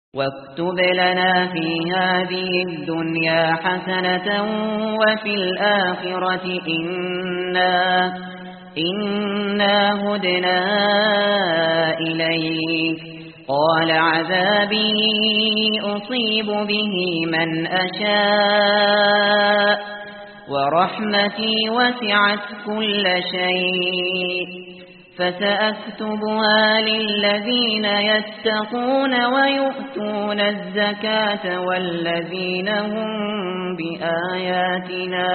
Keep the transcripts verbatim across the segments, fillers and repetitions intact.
واكتب لنا في هذه الدنيا حسنة وفي الآخرة إنا, إنا هدنا إليك. قال عذابي أصيب به من أشاء ورحمتي وسعت كل شيء فسأكتبها للذين يتقون ويؤتون الزكاة والذين هم بآياتنا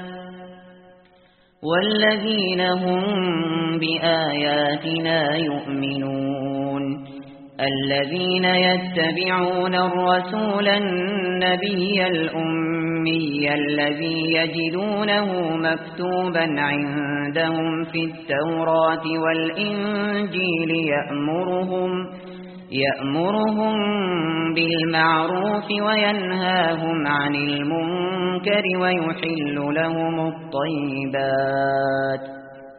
والذين هم بآياتنا يؤمنون. الذين يتبعون الرسول النبي الأمي الذي يجدونه مكتوبا عندهم في التوراة والإنجيل يأمرهم, يأمرهم بالمعروف وينهاهم عن المنكر ويحل لهم الطيبات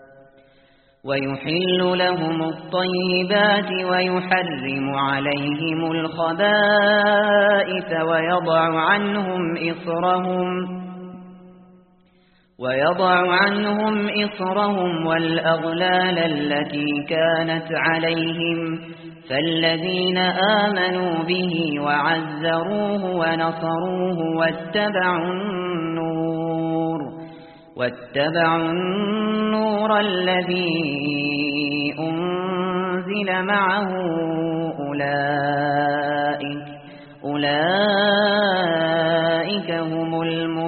ويحل لهم الطيبات ويحرم عليهم الخبائث ويضع عنهم إصرهم ويضع عنهم إصرهم والأغلال التي كانت عليهم. فالذين آمنوا به وعزروه ونصروه واتبعوا النور واتبعوا النور الذي أنزل معه أولئك, أولئك هم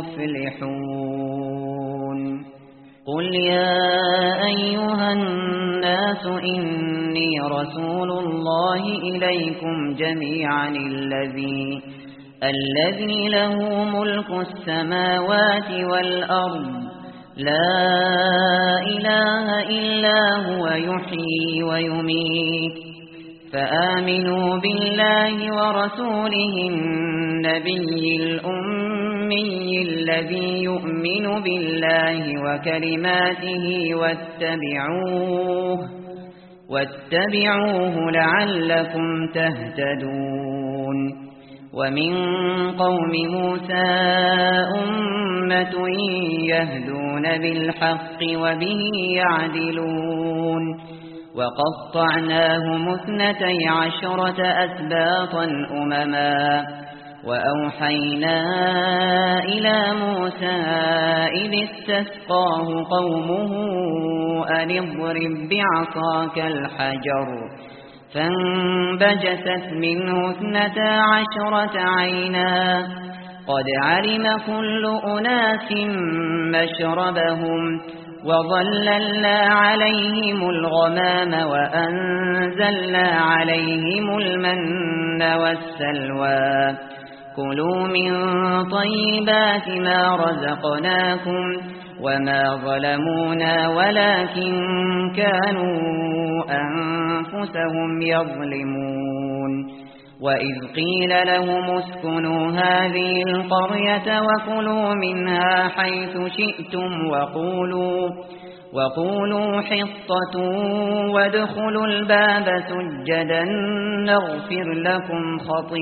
المفلحون. قل يا أيها الناس إني رسول الله إليكم جميعا الذي الذي له ملك السماوات والأرض لا إله إلا هو يحيي ويميت. فآمنوا بالله ورسوله النبي الأمي الذي يؤمن بالله وكلماته واتبعوه واتبعوه لعلكم تهتدون. ومن قوم موسى أمة يهدون بالحق وبه يعدلون. وقطعناهم اثنتي عشرة أسباطا أمما وأوحينا إلى موسى إذ استسقاه قومه أن اضرب بعصاك الحجر فانبجست منه اثنتا عشرة عينا قد علم كل أناس مشربهم وظللنا عليهم الغمام وأنزلنا عليهم المن والسلوى كلوا من طيبات ما رزقناكم وما ظلمونا ولكن كانوا أنفسهم يظلمون. وإذ قيل لهم اسكنوا هذه القرية وكلوا منها حيث شئتم وقولوا, وقولوا حطة وادخلوا الباب سجدا نغفر لكم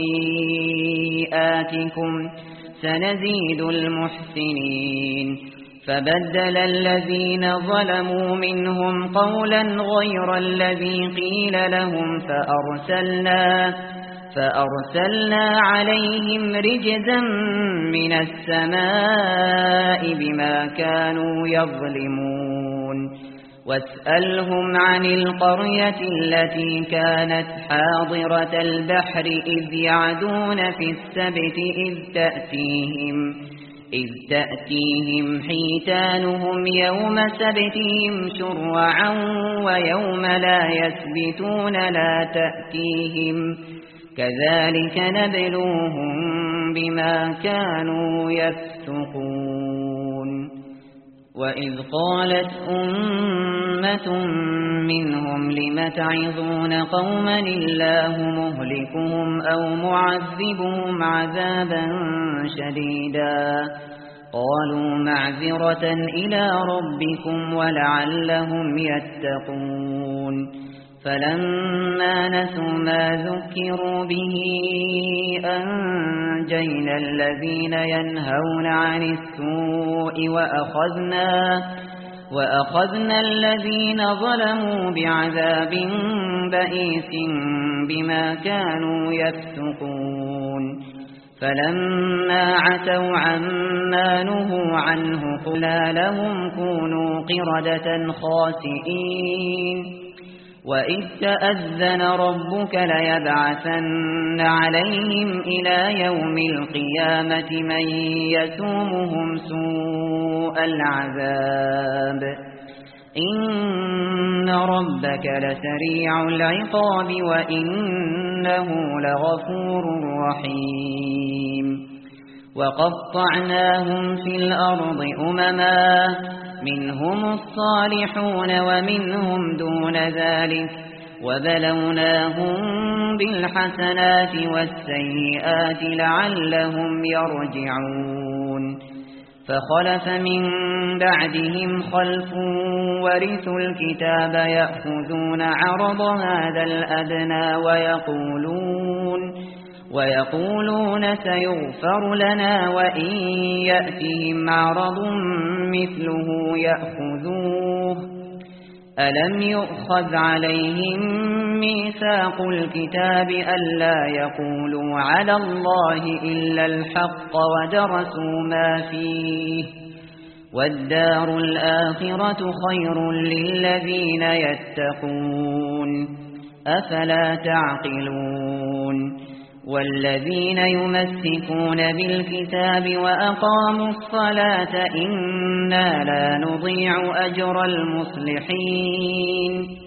خطيئاتكم سنزيد المحسنين. فبدل الذين ظلموا منهم قولا غير الذي قيل لهم فأرسلنا, فأرسلنا عليهم رجزا من السماء بما كانوا يظلمون. واسألهم عن القرية التي كانت حاضرة البحر إذ يعدون في السبت إذ تأتيهم إذ تأتيهم حيتانهم يوم سبتهم شرعا ويوم لا يسبتون لا تأتيهم كذلك نبلوهم بما كانوا يفسقون. وإذ قالت أمة منهم لم تعظون قوما الله مهلكهم أو معذبهم عذابا شديدا قالوا معذرة إلى ربكم ولعلهم يتقون. فلما نسوا ما ذكروا به أنجينا الذين ينهون عن السوء وأخذنا, وأخذنا الذين ظلموا بعذاب بئيس بما كانوا يفسقون فلما عتوا عما نهوا عنه قلنا لهم كونوا قردة خاسئين وإذ تأذن ربك ليبعثن عليهم إلى يوم القيامة من يسومهم سوء العذاب إن ربك لسريع العقاب وإنه لغفور رحيم وقطعناهم في الأرض أمما منهم الصالحون ومنهم دون ذلك وبلوناهم بالحسنات والسيئات لعلهم يرجعون فخلف من بعدهم خلف ورثوا الكتاب يأخذون عرض هذا الأدنى ويقولون ويقولون سيغفر لنا وإن يأتهم عرض مثله يأخذوه ألم يؤخذ عليهم ميثاق الكتاب ألا يقولوا على الله إلا الحق ودرسوا ما فيه والدار الآخرة خير للذين يتقون أفلا تعقلون والذين يمسكون بالكتاب وأقاموا الصلاة إنا لا نضيع أجر المصلحين